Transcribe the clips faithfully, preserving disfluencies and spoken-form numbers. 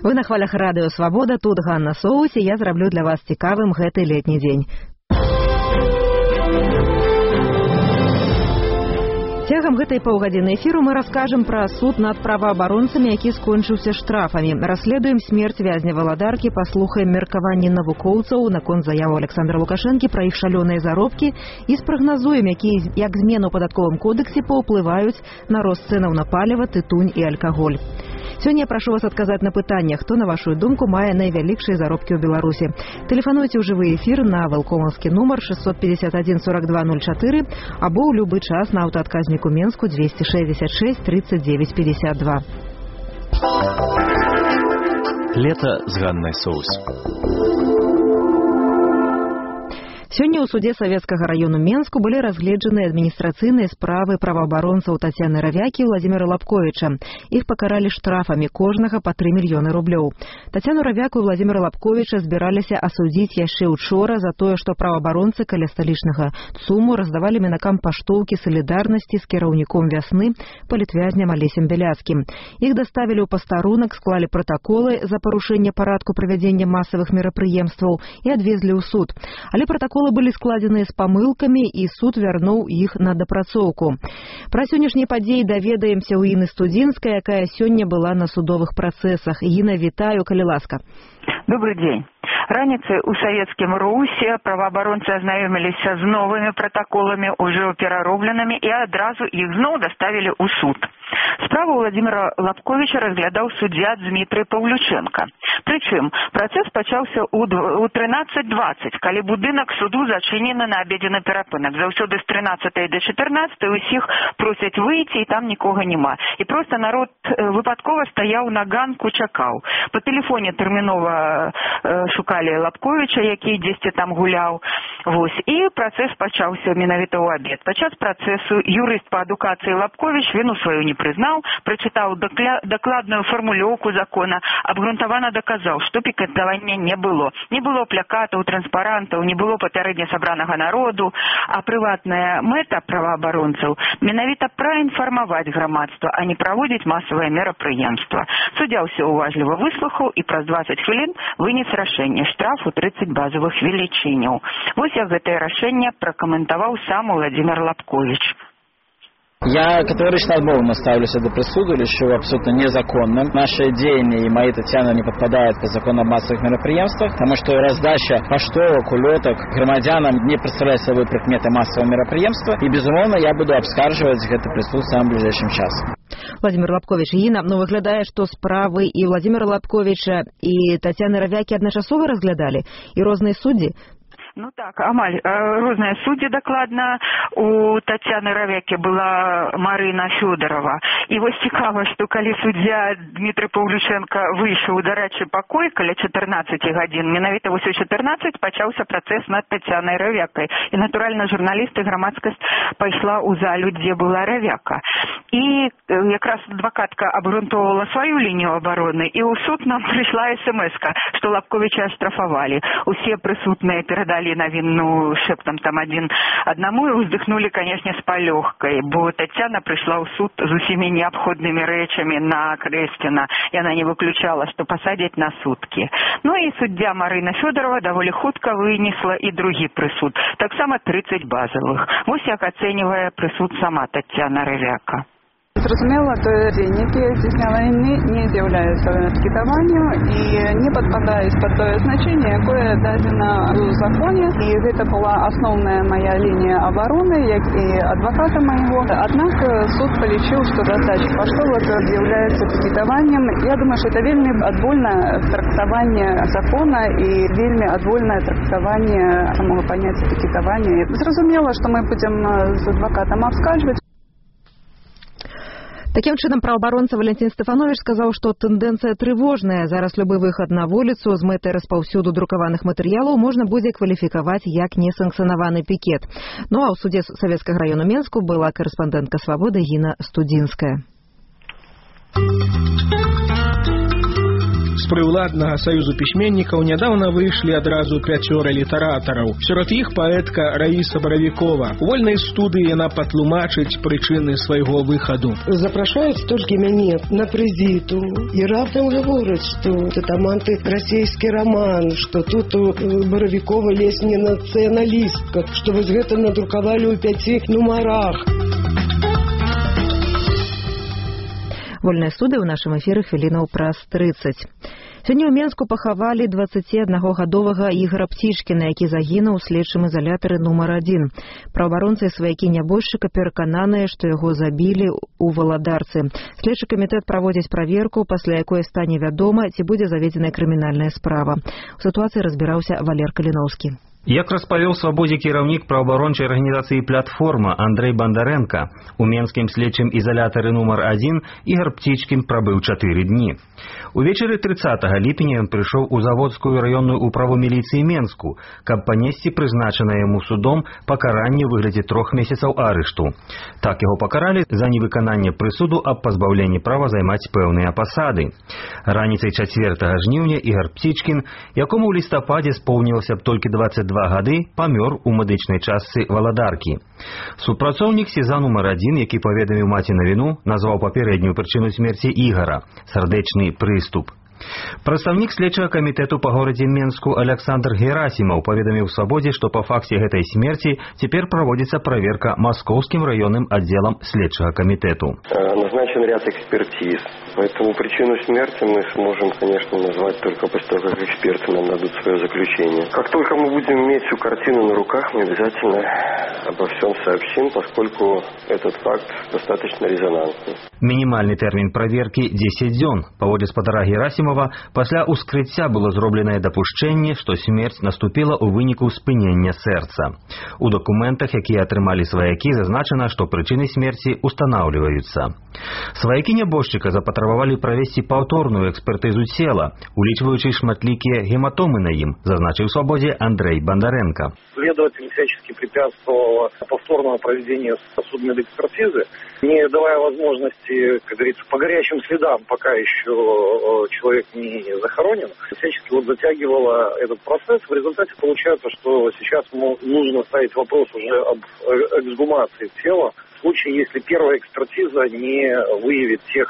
Вы на хвалях радыё Свабода, тут Ганна Соус, і я зраблю для вас цікавым гэты летні дзень. Цягам гэтай паўгадзіны эфіру мы раскажам пра суд над праваабаронцамі, які скончыўся штрафамі. Расследуем смерць вязня Валадаркі, паслухаем меркаванні навукоўцаў наконт заяву Александра Лукашэнкі пра іх шалёныя заробкі і спрагназуем, які, як змены ў падатковым кодексе паўплываюць на рост цэнаў на паліва, тытунь і алкаголь. Сёння я прашу вас адказаць на пытанне, хто, на вашу думку, мае найвялікшыя заробкі ў Беларусі. Тэлефануйце ў жывы эфір на вэлкомаўскі нумар шестьсот пятьдесят один сорок два ноль четыре або ў любы час на аўтаадказніку Менску двести шестьдесят шесть тридцать девять пятьдесят два. Лето с Ганной Соус. Сёння ў судзе Савецкага раёну Менску былі разгледжаны адміністрацыйныя справы праваабаронцаў Тацяны Равякі і Владзіміра Лапковіча. Іх пакаралі штрафамі, кожнага па тры мільёны рублёў. Тацяну Равяку і Владзіміра Лапковіча збіраліся асудзіць яшчэ учора за тое, што праваабаронцы каля сталічнага ЦУМу раздавалі мінакам паштоўкі салідарнасці з кіраўніком вясны палітвязням Алесем Бяляцкім. Іх даставілі ў пастарунак, склалі пратаколы за парушэнне парадку правядзення масавых мерапрыемстваў і адвезлі ў суд. Але пратаколы былі складзеныя з памылкамі, і суд вярнуў іх на дапрацоўку. Пра сённяшнія падзеі даведаемся ў Іны Студзінскай, якая сёння была на судовых працэсах. Іна, вітаю, калі ласка. Добрый день. Раніцай у савецкім РУСе праваабаронцы азнаёміліся з новымі пратаколамі, ужо пераробленымі, і адразу іх зноў даставілі ў суд. Справу Владзіміра Лапковіча разглядаў суддзя Дмітрый Паўлючэнка. Прычым, працэс пачаўся ў трынаццаць дваццаць, калі будынак суду зачынены на абедзенны перапынак. Заўсёды з трынаццатай да чатырнаццатай усіх просяць выйти, і там нікога няма. І проста народ выпадкова стаяў на ганку, чакаў. Па тэлефоне тэрмінова шукалі Лапковіча, які дзесьці там гуляў. Вось. І працэс пачаўся менавіта ў абед. Падчас працэсу юрыст па адукацыі Лапковіч віну сваю не прызнаў, прачытаў дакладную фармулёўку закона, абгрунтавана даказаў, што пікетавання не было. Не было плакатаў, транспарантаў, не было папярэдне сабранага народу, а прыватная мэта праваабаронцаў менавіта праінфармаваць грамадства, а не праводзіць масавае мерапрыемства. Суддзя ўсё уважліва выслухаў і праз дваццаць хвілін вынес рашэнне штрафу тридцать базовых велічыняў. Вось як гэтае рашэнне пракаментаваў сам Владзімір Лапковіч. Я категорично отмовно ставлюся до присуду, лишу абсолютно незаконным. Наши деяния и мои Татьяны не подпадают под закон о массовых мероприятиях, потому что раздача поштовок, улеток громадянам не представляет собой предметы массового мероприятия, и, безумовно, я буду обскарживать это присуд в самым ближайшим часом. Владзімір Лапковіч, Іна, ну выглядае, што справы і Владзіміра Лапковіча, і Тацяны Равякі адначасова разглядалі, і розныя суддзі? Ну так, амаль розныя суддзі дакладна. У Тацяны Равякі была Марына Фёдорова. І вось цікава, што калі суддзя Дмітрый Паўлючэнка выйшаў у дарэчы пакой каля чатырнаццаці гадзін, менавіта вось у чатырнаццаць пачаўся працэс над Тацянай Равякай. І, натуральна, журналісты, грамадскасць пайшла ў залю, дзе была Равяка. І якраз адвакатка абгрунтоўвала сваю лінію абароны, і ў суд нам прыйшла эс-эм-эска, што Лапковіча аштрафавалі. Усе прысутныя перадалі навіну шэптам там адзін аднаму і ўздыхнулі, канешне, з палёгкай, бо Тацяна прыйшла ў суд з усімі неабходнымі рэчамі на Крэсціна. Яна не выключала, што пасадзяць на суткі. Ну і суддзя Марына Фёдорова даволі хутка вынесла і другі прысуд, таксама тридцать базовых. Вось як ацэньвае прысуд сама Тацяна Равяка. Зразумела, тое дзеянне, якія здзяйсняла яны, не з'яўляецца пікетаваннем і не падпадаюць пад тое значэнне, якое дадзена ў законе. І гэта была асноўная мая лінія абароны, як і адваката майго. Аднак суд палічыў, што раздача паштовак з'яўляецца пікетаваннем. Я думаю, што это вельмі адвольнае трактаванне закона і вельмі адвольнае трактаванне самого паняцця пікетавання. Зразумела, што мы будзем з адвакатам абскарджваць. Такім чынам, праваабаронца Валентин Стефанович сказаў, што тэндэнцыя трывожная. Зараз любы выхад на вуліцу з мэтай распаўсюду друкаваных матэрыялаў можна будзе кваліфікаваць як несанкцыянаваны пікет. Ну а ў судзе Савецкага раёну Менску была корэспандэнтка Свабоды Іна Студзінская. З прыўладнага саюзу пісьменнікаў нядаўна выйшлі адразу пяцёра літаратараў. Сярод іх паэтка Раіса Баравікова. У вольнай студыі яна патлумачыць прычыны свайго выхаду. Запрашаюць толькі мяне на прэзіту і раптам гавораць, што там антырасійскі роман, што тут у Баравікова лезь не нацыяналістка, што вось гэта надрукавалі ў пяці нумарах. Вольная студыя ў нашым эфіры хвілінаў праз трыццаць. Сёння ў Менску пахавалі дваццаціаднагадовага Ігара Птічкіна, які загінуў у следчым ізалятары нумар адзін. Праваабаронцы і сваякі нябожчыка перакананыя, што яго забілі ў Валадарцы. Следчы камітэт праводзіць праверку, пасля якой стане вядома, ці будзе заведзеная крымінальная справа. У сітуацыі разбіраўся Валер Каліноўскі. Як распавёў свабодзе кіраўнік праваабарончай арганізацыі «Платформа» Андрэй Бандарэнка, у менскім следчым ізалятары нумар адзін Ігар Птічкін прабыў чатыры дні. Увечары трыццатага ліпеня ён прыйшоў у Заводскую раённую управу міліцыі Менску, каб панесці прызначанае яму судом пакаранне ў выглядзе трох месяцаў арышту. Так яго пакаралі за невыкананне прысуду аб пазбаўленні права займаць пэўныя пасады. Раніцай чацвёртага жніўня Ігар Птічкін, якому ў лістападзе споўнілася б толькі дваццаць два гады, памёр у медычнай частцы Валадаркі. Супрацоўнік СІЗА нумар адзін, які паведаміў маці навіну, назваў папярэднюю прычыну смерці Ігара – сардэчны прыступ. Прадстаўнік следчага камітэту па горадзе Менску Александр Герасімаў паведаміў свабодзе, што па факце гэтай смерці цяпер праводзіцца праверка Маскоўскім раённым аддзелам следчага камітэту. Назначен ряд экспертиз, поэтому причину смерти мы сможем, конечно, назвать только после того, как эксперты нам дадут свое заключение. Как только мы будем иметь всю картину на руках, мы обязательно обо всем сообщим, поскольку этот факт достаточно резонансный. Мінімальны тэрмін праверкі дзесяць дзён. Паводле спадара Герасімова, пасля ўскрыцця было зробленае дапушчэнне, што смерць наступіла ў выніку спынення сэрца. У дакументах, якія атрымалі сваякі, зазначана, што прычыны смерці устанаўліваюцца. Сваякі нябожчыка запатрабавалі правесці паўторную экспертызу цела, улічваючы шматлікія гематомы на ім, зазначыў свабодзе Андрэй Бандарэнка. Следователь всячески препятствовал повторному проведению судмедэкспертизы, не давая возможности, как говорится, по горячим следам, пока еще человек не захоронен, всячески вот затягивала этот процесс. В результате получается, что сейчас нужно ставить вопрос уже об эксгумации тела, в случае, если первая экспертиза не выявит тех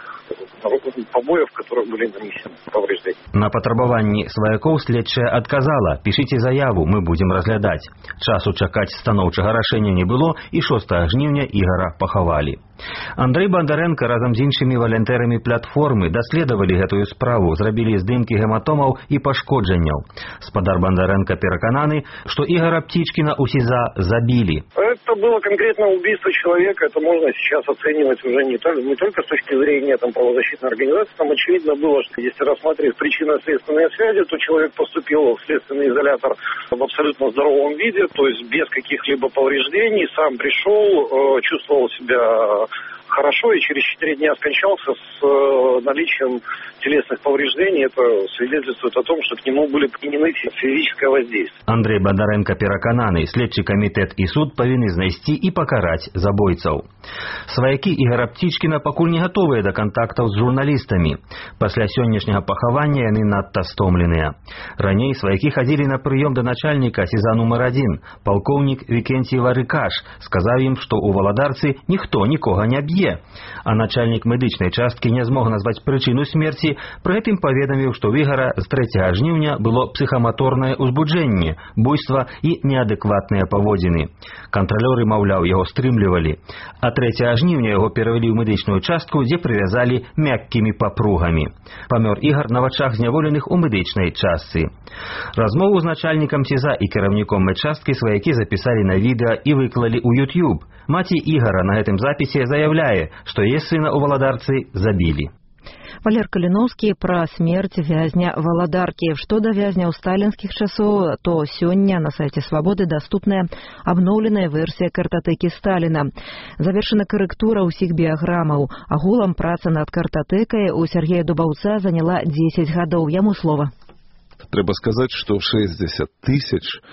побоев, которые были нанесены повреждения. На патрабаванні сваякоў следчая адказала: «Пішыце заяву, мы будзем разглядаць». Часу чакаць станоўчага рашэння не было, і шостага жніўня Ігара пахавалі. Андрэй Бандарэнка разам з іншымі валянтэрамі платформы даследавалі гэтую справу, зрабілі здымкі гематомаў і пашкоджанняў. Спадар Бандарэнка перакананы, што Ігара Птічкіна ў СІЗА забілі. Это было конкретное убийство человека, это можно сейчас оценивать уже не только, не только с точки зрения там, правозащитной организации. Там очевидно было, что если рассмотреть причинно-следственные связи, то человек поступил в следственный изолятор в абсолютно здоровом виде, то есть без каких-либо повреждений, сам пришел, чувствовал себя хорошо и через четыре дня скончался с э, наличием телесных повреждений. Это свидетельствует о том, что к нему были применены физическое воздействие. Андрэй Бандарэнка перакананы, следчы камітэт і суд павінны знайсці і пакараць забойцаў. Сваякі Ігара Птічкіна пакуль не гатовыя да кантактаў з журналістамі. Пасля сённяшняга пахавання яны надта стомленыя. Раней сваякі хадзілі на прыём да начальніка СІЗА нумар адзін, палкоўнік Вікенцій Варыкаш, сказаў ім, што ў Валадарцы ніхто нікога не б'е. А начальнік медычнай часткі не змог назваць прычыну смерці, пры гэтым паведаміў, што ў Ігара з трэцяга жніўня было псіхаматорнае ўзбуджэнне, буйства і неадэкватныя паводзіны. Кантралёры, маўляў, яго стрымлівалі. А трэцяга жніўня яго перавялі ў медычную частку, дзе прывязалі мяккімі папругамі. Памёр Ігар на вачах зняволеных у медычнай частцы. Размову з начальнікам СІЗА і кіраўніком медчасткі сваякі запісалі на відэа і выклалі ў YouTube. Маці Ігара на гэтым запісе заяўляе, што яе сына ў Валадарцы забілі. Валер Каліноўскі пра смерць вязня Валадаркі. Што да вязняў сталінскіх часоў, то сёння на сайце Свабоды даступная абноўленая версія картатэкі Сталіна. Завершана карэктура ўсіх біяграмаў. Агулам праца над картатэкай у Сергея Дубаўца заняла дзесяць гадоў. Яму слова. Трэба сказаць, што шэсцьдзесят тысяч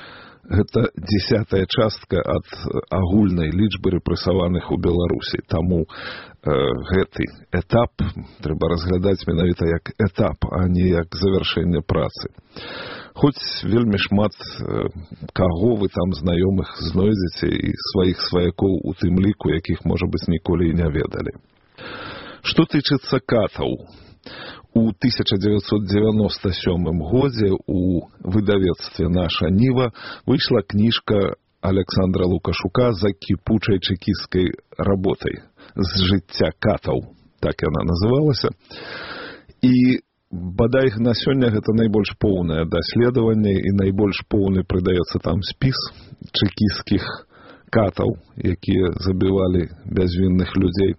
Гэта дзесятая частка ад агульнай лічбы рэпрэсаваных у Беларусі. Таму э, гэты этап трэба разглядаць менавіта як этап, а не як завяршэнне працы. Хоць вельмі шмат э, каго вы там знаёмых знойдзеце і сваіх сваякоў у тым ліку, якіх, можа быць, ніколі і не ведалі. Што тычыцца катаў, у тысяча дзевяцьсот дзевяноста сёмым годзе у выдавецтве «Наша Ніва» выйшла кніжка Александра Лукашука «За кіпучай чэкісцкай работай» з жыцця катаў, так яна называлася. І бадай на сёння гэта найбольш поўнае даследаванне і найбольш поўны прыдаецца там спіс чэкісцкіх катаў, якія забівалі бязвінных людзей.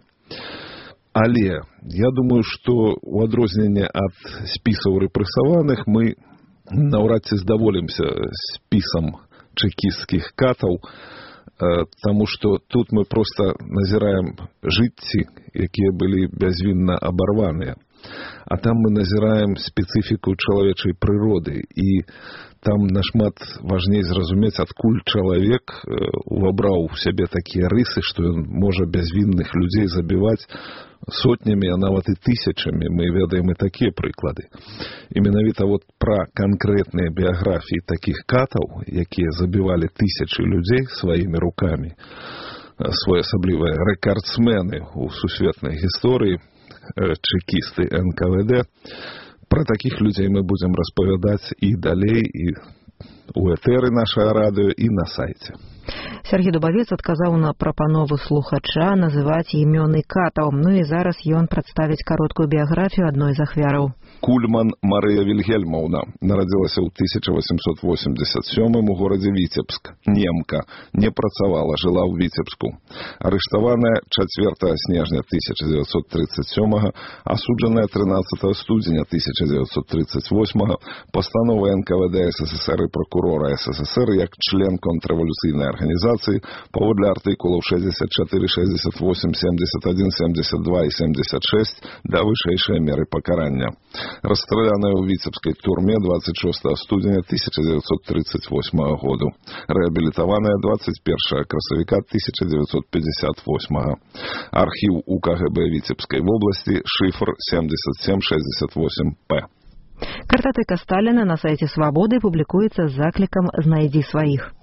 Але я думаю, што ў адрозненне ад спісаў рэпрэсаваных мы наўрад ці здаволімся спісам чэкісцкіх катаў, таму што тут мы проста назіраем жыцці, якія былі бязвінна абарваныя. А там мы назіраем спецыфіку чалавечай прыроды, і там нашмат важней зразумець, адкуль чалавек увабраў у сябе такія рысы, што ён можа бязвінных людзей забіваць сотнямі, а нават і тысячамі. Мы ведаем і такія прыклады. І менавіта вот пра канкрэтныя біяграфіі такіх катаў, якія забівалі тысячы людзей сваімі рукамі, своеасаблівыя рэкардсмены ў сусветнай гісторыі, чэкісты эн ка вэ дэ. Пра такіх людзей мы будзем распавядаць і далей, і ў этэры нашага радыё, і на сайце. Сергей Дубавец адказаў на прапанову слухача называць імёны катаў. Ну і зараз ён прадставіць кароткую біяграфію адной з ахвяраў. Кульман Марыя Вільгельмаўна нарадзілася ў тысяча восемьсот восемьдесят сёмым у горадзе Віцебск. Немка, не працавала, жыла ў Віцебску. Арыштаваная чацвёртага снежня тысяча дзевяцьсот тридцать сёмага, асуджаная трынаццатага студзеня тысяча дзевяцьсот тридцать восьмага пастановай эн ка вэ дэ эс эс эс эр і прокурора эс эс эс эр як член контррэвалюцыйнай арганізацыі паводле артыкулаў шэсцьдзесят чатыры, шэсцьдзесят восемь, семьдесят один, семьдесят два і семьдесят шесть да вышэйшай меры пакарання. Расстраляная ў віцебскай турме двадцать шостага студзеня тысяча дзевяцьсот тридцать восьмага году. Рэабілітаваная двадцать першага красавіка тысяча дзевяцьсот пятьдесят восьмага. Архіў у ка гэ бэ Віцебскай вобласці, шифр семьдесят семь шестьдесят восемь пэ. Картатэка Сталіна на сайце «Свабоды» публікуецца з заклікам «Знайдзі сваіх».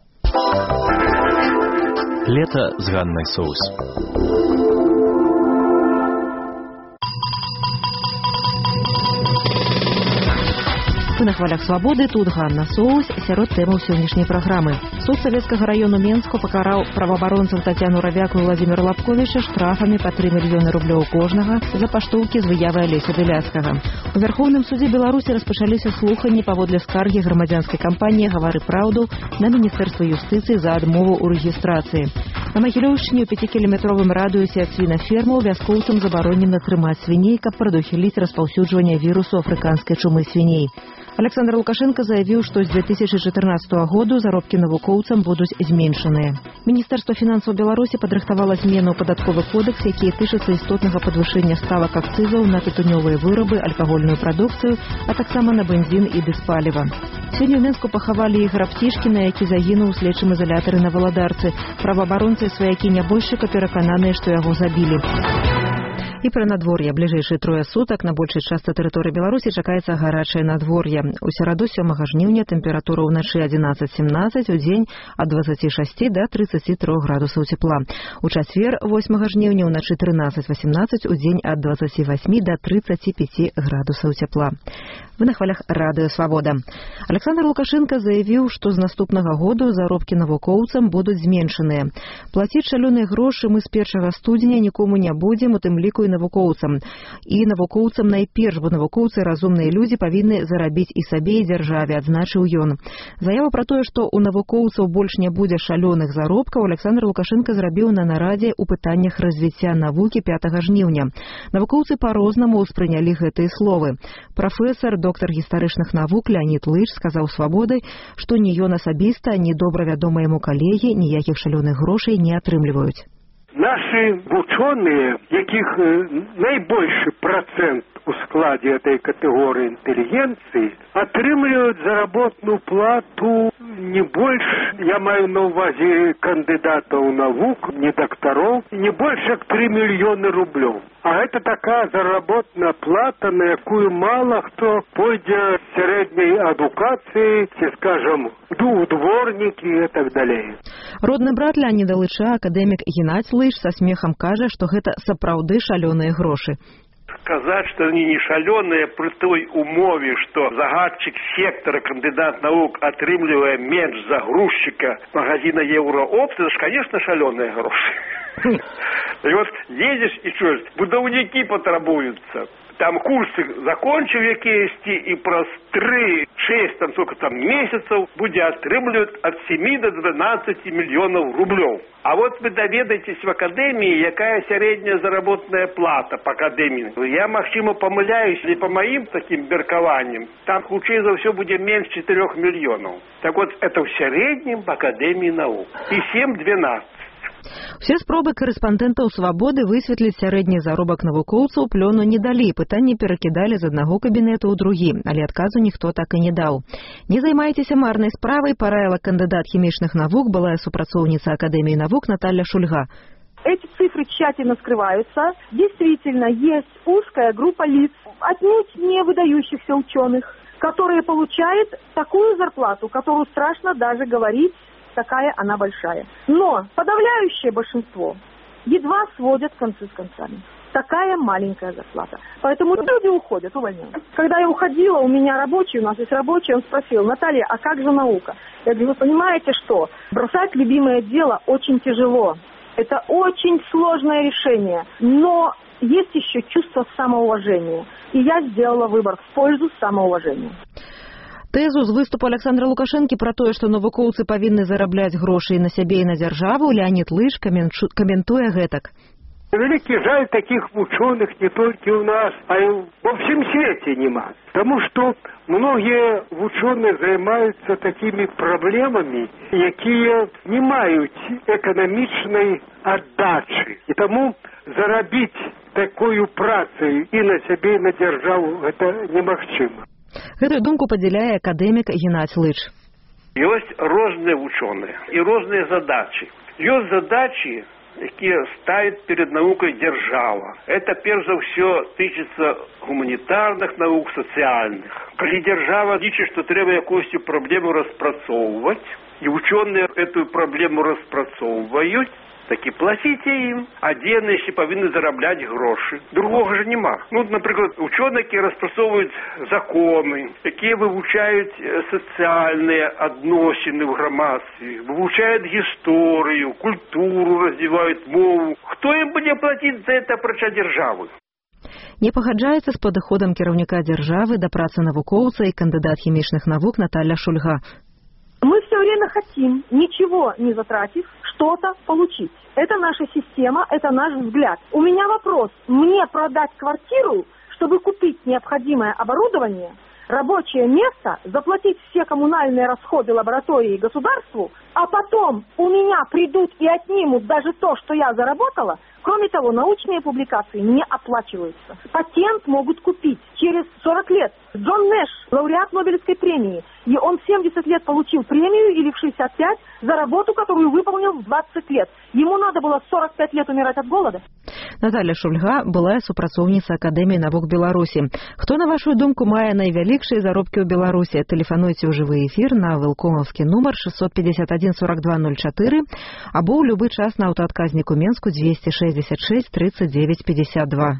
Лето з Ганнай Соус. Вы на хвалях «Свабоды», тут Ганна Соус, сярод тэмаў сённяшняй праграмы. Суд Савецкага раёну Менску пакараў праваабаронцаў Тацяну Равяку і Владзіміра Лапковіча штрафамі па тры мільёны рублёў кожнага за паштоўкі з выявы Алеся Біляцкага. У Верховным судзе Беларусі распачаліся слуханні паводле скаргі грамадзянскай кампаніі «Гавары праўду» на Міністэрства юстыцыі за адмову ў рэгістрацыі. На Магілёўшчыне ў пяцікіламетровым радыусе ад свінафермаў вяскоўцам забаронена трымаць свіней, каб прадухіліць распаўсюджванне вірусу афрыканскай чумы свіней. Александр Лукашенко заявіў, што з две тысячи чатырнаццатага году заробкі навукоўцам будуць зменшаныя. Міністэрства фінансаў Беларусі падрыхтавала змены ў падатковы кодэкс, якія тычацца істотнага падвышэння ставак акцызаў на тытунёвыя вырабы, алкагольную прадукцыю, а таксама на бензін і дызпаліва. Сёння ў Менску пахавалі Ігора Птішкіна, які загінуў у следчым ізалятары на Валадарцы. Праваабаронцы і сваякі нябожчыка перакананыя, што яго забілі. І пра надвор'е. Бліжэйшыя трое сутак на большай частцы тэрыторыі Беларусі чакаецца гарачае надвор'е. У сераду сёмага жніўня тэмпература ўначы адзінаццаць семнаццаць, у дзень ад дваццаці шасці да трыццаці трох градусаў цепла. У чацвер восьмага жніўня ўначы трынаццаць васемнаццаць, у дзень ад дваццаці васьмі да трыццаці пяці градусаў цепла. Вы на хвалях радыё «Свабода». Александр Лукашенко заявіў, што з наступнага году заробкі навукоўцам будуць зменшаныя. Плаціць шалёныя грошы мы з першага студзеня нікому не будзем, у тым ліку і навукоўцам. І навукоўцам найперш, бо навукоўцы разумныя людзі павінны зарабіць і сабе, і дзяржаве, адзначыў ён. Заяву пра тое, што ў навукоўцаў больш не будзе шалёных заробкаў, Александр Лукашенко зрабіў на нарадзе ў пытаннях развіцця навукі пятага жніўня. Навукоўцы па-рознаму ўспрынялі гэтыя словы. Прафесар, доктар гістарычных навук Леонид Лыж сказаў «Свабоды», што ні ён асабіста, ні добра вядомыя яму калегі ніякіх шалёных грошай не атрымліваюць. Наши вучоныя, якіх найбольшы процент у складе этой категории интеллигенции, отрымливают заработную плату не больше, я маю на увазе кандидатов наук, не докторов, не больше как три миллиона рублей. А это такая заработная плата, на якую мало кто пойдет с средней адукации, скажем, дворники и так далее. Родны брат Леонида Лыча, академик Геннадзь Лыч, со смехом кажа, што гэта сапраўды шалёныя грошы. Сказать, что они не шаленые при той умове, что загадчик сектора, кандидат наук, отрымливая меньше загрузчика магазина Евроопт, это же, конечно, шаленые гроши. И вот едешь и чуешь, будовники потребуются. Там курсы закончив якісь, і праз три-шесть там сколько там месяцев будзе атрымліваць ад семи до двенадцати миллионов рублёў. А вот вы даведаетесь в академии, якая средняя заработная плата по академии. Я, магчыма, помыляюсь, или по моим таким меркаванням, там хутчэй за ўсё будзе меньше четырех миллионов. Так вот, это в среднем по академии наук. И семь-двенадцать. Усе спробы корэспандэнтаў «Свабоды» высветліць сярэдні заробак навукоўцаў плёну не далі, пытанні перакідалі з аднаго кабінета ў другі, але адказу ніхто так і не даў. Не займайцеся марнай справай, параіла кандыдат хімічных навук, былая супрацоўніца Академіі навук Наталья Шульга. Эти цифры тщательно скрываются. Действительно, есть узкая группа лиц, отнюдь не выдающихся ученых, которые получают такую зарплату, которую страшно даже говорить, такая она большая. Но подавляющее большинство едва сводят концы с концами. Такая маленькая зарплата. Поэтому люди уходят, увольняют. Когда я уходила, у меня рабочий, у нас есть рабочий, он спросил: Наталья, а как же наука? Я говорю, вы понимаете, что бросать любимое дело очень тяжело. Это очень сложное решение. Но есть еще чувство самоуважения. И я сделала выбор в пользу самоуважения. Тэзу з выступу Александра Лукашэнкі пра тое, што навукоўцы павінны зарабляць грошы на сябе і на дзяржаву, Леонид Лыч каментуе гэтак. Великий жаль, таких ученых не только у нас, а и во всем свете нема. Потому что многие ученые занимаются такими проблемами, якія не мають экономичной отдачи. И тому заробить такую працей и на себе, и на державу это немагчыма. Гэтую думку падзяляе акадэмік Геннадзь Лыч. Ёсць розныя вучоныя і розныя задачы. Ёсць задачи, якія ставит перед наукой держава. Это, перш за ўсё, тычыцца гуманітарных наук, социальных. Калі держава лічыць, што трэба якусь праблему распрацоўваць, і ученые эту проблему распрацоўваюць, так і плаціце ім, а дзе яны яшчэ павінны зарабляць грошы. Другога ж няма. Ну, напрыклад, учёныя, якія распрацоўваюць законы, якія вывучаюць сацыяльныя адносіны ў грамадстве, вывучаюць гісторыю, культуру, развіваюць мову. Хто ім будзе плаціць за это апрача дзяржавы? Не пагаджаецца з падыходам кіраўніка дзяржавы да працы навукоўца і кандыдат хімічных навук Наталья Шульга. Мы все время хотим, ничего не затратив, что-то получить. Это наша система, это наш взгляд. У меня вопрос. Мне продать квартиру, чтобы купить необходимое оборудование, рабочее место, заплатить все коммунальные расходы лаборатории государству, а потом у меня придут и отнимут даже то, что я заработала? Кроме того, научные публикации не оплачиваются. Патент могут купить через сорок лет. Джон Нэш, лауреат Нобелевской премии, и он в семьдесят лет получил премию или в шестьдесят пять за работу, которую выполнил в двадцать лет. Ему надо было сорок пять лет умирать от голода. Наталья Шульга была супрацоўніца Академіі навук Беларусі. Хто, на вашу думку, мае найвялікшыя заробкі ў Беларусі? Тэлефануйце ў жывы эфір на вэлкомаўскі нумар шестьсот пятьдесят один сорок два ноль четыре або ў любы час на аўтаадказніку Менску двести шестьдесят шесть тридцать девять пятьдесят два.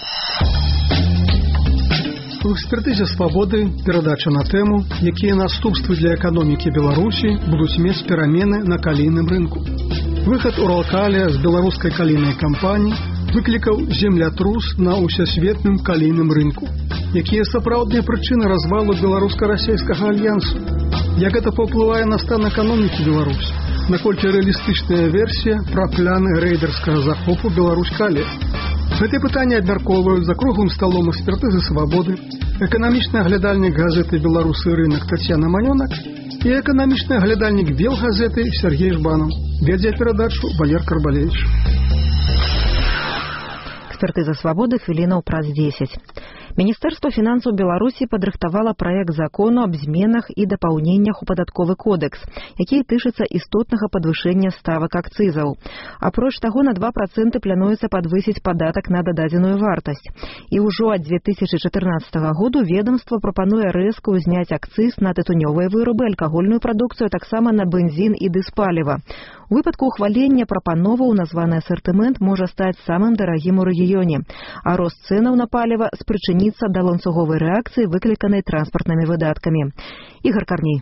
У экспертызе «Свабоды» перадача на тэму, якія наступствы для эканомікі Беларусі будуць мець перамены на калійным рынку. Выхад Уралкалія з беларускай калійнай кампаніі выклікаў землятрус на ўсесветным калійным рынку. Якія сапраўдныя прычыны развалу беларуска-расейскага альянсу? Як гэта паўплывае на стан эканомікі Беларусі? Наколькі рэалістычная версія пра пляны рэйдэрскага захопу Беларусь-Калія? Гэтыя пытанні абмяркоўваюць за круглым сталом экспертызы «Свабоды», эканамічны аглядальнік газеты «Беларусы рынок» Татьяна Манёнак І эканамічны аглядальнік Белгазеты Сергей Жбанов. Вядзе перадачу Валер Карбалевич. Экспертыза «Свабоды» хвілінаў праз дзесяць. Міністэрства фінансаў Беларусі падрыхтавала праект закону аб зменах і дапаўненнях у падатковы кодэкс, які тычыцца істотнага падвышэння ставак акцызаў. Апроч таго, на два працэнты плануецца падвысіць падатак на дададзеную вартасць. І ўжо ад дзве тысячы чатырнаццатага году ведомства прапануе рэзка ўзняць акцыз на тытунёвыя вырабы, алкагольную прадукцыю, а таксама на бензін і дызпаліва. У выпадку ухвалення прапановаў названы асартымент можа стаць самым дарагім у рэгіёне, а рост цэнаў на паліва спрычыніцца да ланцуговай рэакцыі, выкліканай транспартнымі выдаткамі. Ігор Карней.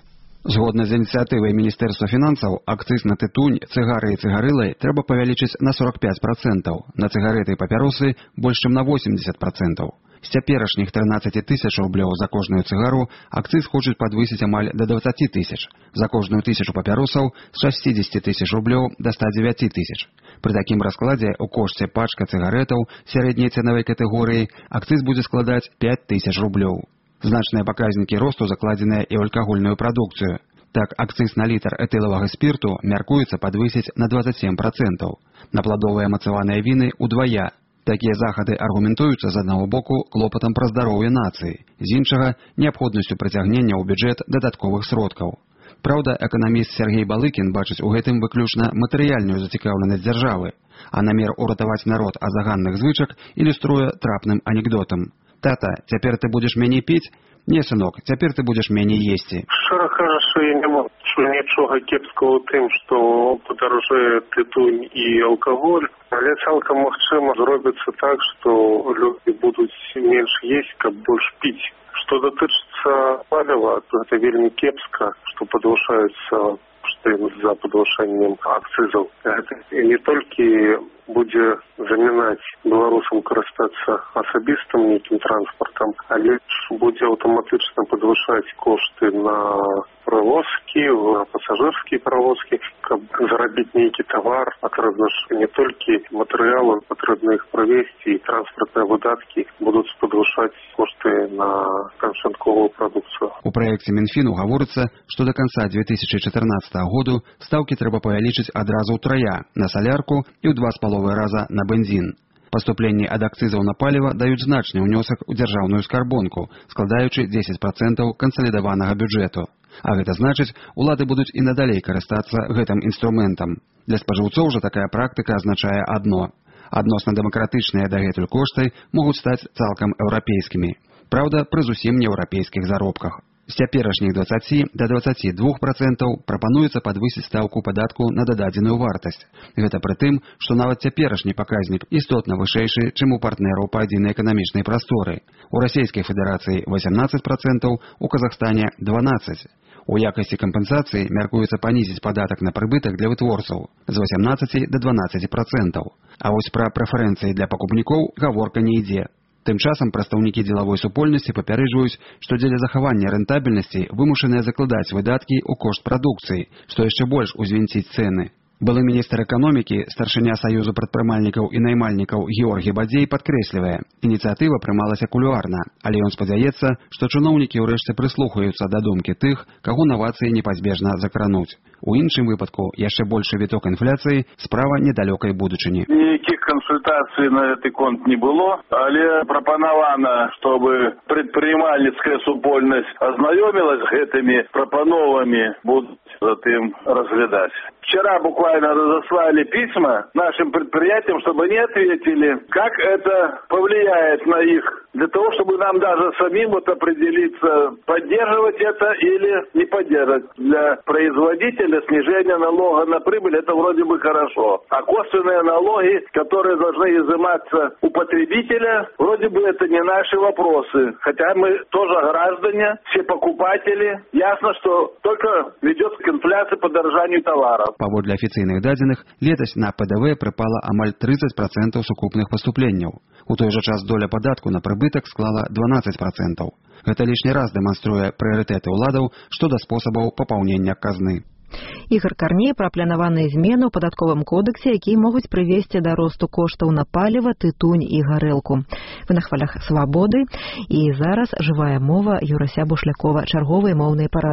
Згодна з ініцыятывай Міністэрства фінансаў, акцыз на тытунь, цыгары і цыгарылы трэба павялічыць на сорок пять працэнтаў, на цыгареты і папяросы больш чым на восемьдесят працэнтаў. З цяперашніх трынаццаць тысяч рублёў за кожную цыгару акцыз хочуць падвысіць амаль да двадцать тысяч, за кожную тысячу папяросаў з шестьдесят тысяч рублёў да ста девяти тысяч. Пры такім раскладзе у кошце пачка цыгарэтаў сярэдняй цэнавай катэгорыі акцыз будзе складаць пять тысяч рублёў. Значныя паказнікі росту закладзеныя і ў алкагольную прадукцыю. Так, акцыз на літр этылавага спірту мяркуецца падвысіць на двадцать семь працэнтаў, на пладовыя мацаваныя віны удвая. Такія захады аргументуюцца з аднаго боку клопатам пра здароўе нацыі, з іншага неабходнасцю прыцягнення ў бюджэт дадатковых сродкаў. Праўда, эканаміст Сергей Балыкін бачыць у гэтым выключна матэрыяльную зацікаўленасць дзяржавы, а намер уратаваць народ ад заганных звычак ілюструе трапным анекдотам. Тата, цяпер ты будзеш меней піць? Не, сынок, цяпер ты будзеш меней есці. Шчыра кажучы, я не бачу нічога кепскага ў тым, што падарожэе тытунь і алкаголь, але цалкам магчыма зробіцца так, што людзі будуць менш есць, каб больш піць. Што датычыцца паліва, то гэта вельмі кепска, што падвышаюцца за падвышэннем акцызаў. Гэта не толькі будзе замінаць беларусам карыстацца асабістым нейкім транспартам, але будзе аўтаматычна падвышаць кошты на правозкі, пасажырскія правозкі, каб зарабіць нейкі тавар, патрэбна ж не толькі матэрыялы, патрэбна іх правесці, і транспартныя выдаткі будуць падвышаць кошты на канчатковую прадукцыю. У праекце Мінфіну гаворыцца, што да канца дзве тысячы чатырнаццатага году стаўкі трэба павялічыць адразу ўтрая на салярку і ў два з паловай раза на бензін. Паступленні ад акцызаў на паліва даюць значны ўнёсак у дзяржаўную скарбонку, складаючы дзесяць працэнтаў кансалідаванага бюджэту. А гэта значыць, улады будуць і надалей карыстацца гэтым інструментам. Для спажыўцоў жа такая практыка азначае адно. Адносна дэмакратычныя дагэтуль кошты могуць стаць цалкам еўрапейскімі. Праўда, пры зусім нееўрапейскіх заробках. З цяперашніх дваццаці да дваццаці двух працэнтаў прапануецца падвысіць стаўку падатку на дададзеную вартасць. Гэта пры тым, што нават цяперашні паказнік істотна вышэйшы, чым у партнераў па адзінай эканамічнай прасторы. У Расійскай Федэрацыі восемнадцать працэнтаў, у Казахстане дванаццаць. У якасці кампенсацыі мяркуецца панізіць падатак на прыбытак для вытворцаў з восемнадцаці да дванаццаці працэнтаў. А вось пра прэферэнцыі для пакупнікоў гаворка не ідзе. Тым часам прадстаўнікі дзелавой супольнасці папярэджваюць, што дзеля захавання рэнтабельнасці вымушаныя закладаць выдаткі ў кошт прадукцыі, што яшчэ больш узвінціць цэны. Былы міністр эканомікі, старшыня Саюзу прадпрымальнікаў і наймальнікаў Георгій Бадзей падкрэслівае, ініцыятыва прымалася кулуарна, але ён спадзяецца, што чыноўнікі ўрэшце прыслухаюцца да думкі тых, каго навацыі непазбежна закрануць. У іншым выпадку яшчэ большы віток інфляцыі справа недалёкай будучыні. Ніякіх кансультацый на гэты конт не было, але прапанавана, чтобы прадпрымальніцкая супольнасць азнаёмілась з гэтымі прапановамі, будуць затым разглядаць. Вчера буквально разослали письма нашим предприятиям, чтобы они ответили, как это повлияет на их, для того, чтобы нам даже самим вот определиться, поддерживать это или не поддерживать. Для производителя снижение налога на прибыль это вроде бы хорошо. А косвенные налоги, которые должны изыматься у потребителя, вроде бы это не наши вопросы. Хотя мы тоже граждане, все покупатели. Ясно, что только ведет к инфляции, подорожанию товаров. Паводле афіцыйных дадзеных, летась на ПДВ прыпала амаль тридцать працэнтаў сукупных паступленняў. У той жа час доля падатку на прыбытак склала дванаццаць працэнтаў. Гэта лішні раз дэманструе прыярытэты ўладаў што да спосабаў папаўнення казны. Ігор Карней пра планаваныя змены ў падатковым кодэксе, якія могуць прывесці да росту коштаў на паліва, тытунь і гарэлку. Вы на хвалях Свабоды, і зараз жывая мова Юрася Бушлякова, чарговыя моўныя парады.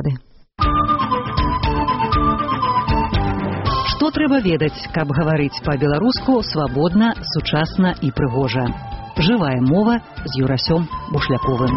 Што трэба ведаць, каб гаварыць па-беларуску свабодна, сучасна і прыгожа. Жывая мова з Юрасём Бушляковым.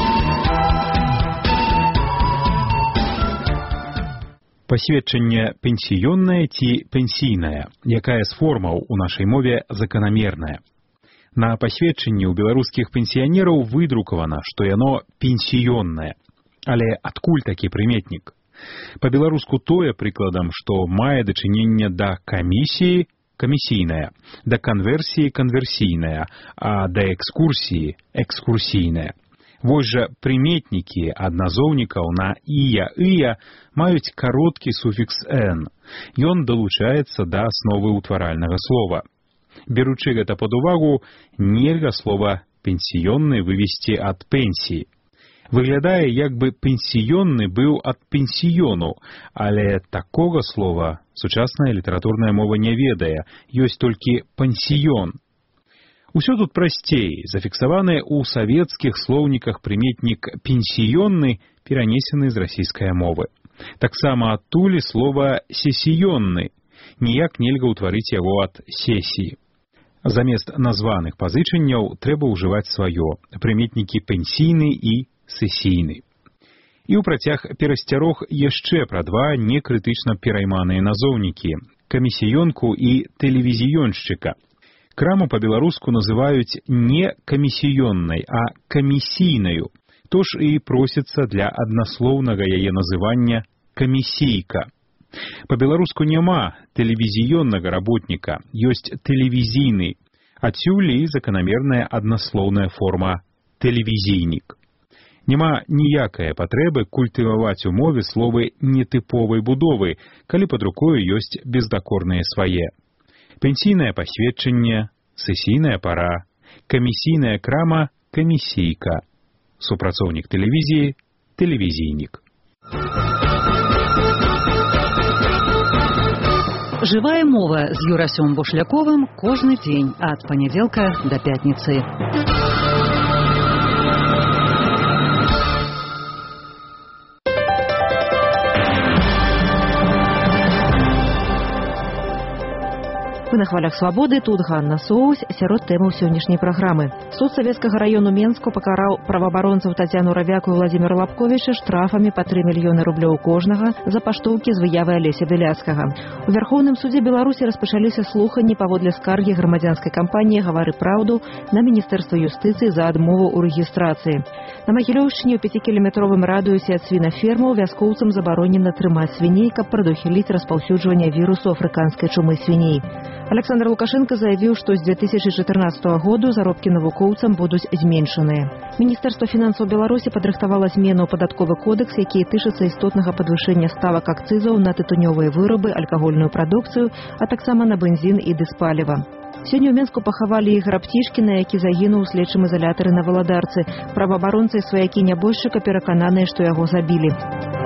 Пасведчанне пенсіённае ці пенсійнае, якая з формаў у нашай мове заканамерная. На пасведчанні ў беларускіх пенсіянераў выдрукавана, што яно пенсіённае. Але адкуль такі прыметнік? Па-беларуску тое прыкладам, што мае дачыненне да камісіі камісійная, да канверсіі канверсійная, а да экскурсіі экскурсійная. Вось жа прыметнікі адназоўнікаў на ія-ыя маюць кароткі суфікс «н». Ён далучаецца да асновы ўтваральнага слова. Беручы гэта пад увагу, нельга слова «пенсіённы» вывесці ад пенсіі. Выглядае, як бы пенсіённы быў ад пенсіёну, але такога слова сучасная літаратурная мова не ведае, ёсць толькі пансіён. Усё тут прасцей, зафіксаваны ў савецкіх слоўніках прыметнік «пенсіённы» перанесены з расійскай мовы. Таксама адтуль слова «сесіённы», ніяк нельга ўтварыць яго ад сесіі. Замест названых пазычанняў трэба ўжываць сваё, прыметнікі пенсійны і сесійны. І ў працяг перасцярог яшчэ пра два некрытычна перайманыя назоўнікі – камісіёнку і тэлевізіёншчыка. Краму па-беларуску называюць не камісіённай, а камісійнаю, то ж і просіцца для аднаслоўнага яе называння камісійка. Па-беларуску няма тэлевізіённага работніка, ёсць тэлевізійны, адсюль і заканамерная аднаслоўная форма тэлевізійнік. Няма ніякае патрэбы культываваць у мове словы нетыповай будовы, калі пад рукою ёсць бездакорныя свае. Пенсійнае пасведчанне, сесійная пара, камісійная крама, камісійка, супрацоўнік тэлевізіі, тэлевізійнік. Жывая мова з Юрасём Бушляковым кожны дзень ад панядзелка да пятніцы. Вы на хвалях свабоды, тут Ганна Соус, сярод тэмаў сённяшняй праграмы. Суд Савецкага раёну Менску пакараў праваабаронцаў Тацяну Равяку і Владзіміра Лапковіча штрафамі па тры мільёны рублёў кожнага за паштоўкі з выявы Алеся Бяляцкага. У Вярхоўным судзе Беларусі распачаліся слуханні паводле скаргі грамадзянскай кампаніі «Гавары праўду» на Міністэрства юстыцыі за адмову ў рэгістрацыі. На Магілёўшчыне ў пяцікіламетровым радыусе ад свінафермаў вяскоўцам забаронена трымаць свіней, каб прадухіліць распаўсюджванне вірусу афрыканскай чумы свіней. Александр Лукашенко заявіў, што з две тысячы чатырнаццатага году заробкі навукоўцам будуць зменшаныя. Міністэрства фінансаў Беларусі падрыхтавала змены ў падатковы кодэкс, якія тычацца істотнага падвышэння ставак акцызаў на тытунёвыя вырабы, алкагольную прадукцыю, а таксама на бензін і дызпаліва. Сёння ў Менску пахавалі Ігара Птішкіна, які загінуў у следчым ізалятары на Валадарцы. Праваабаронцы і сваякі нябожчыка перакананыя, што яго забілі.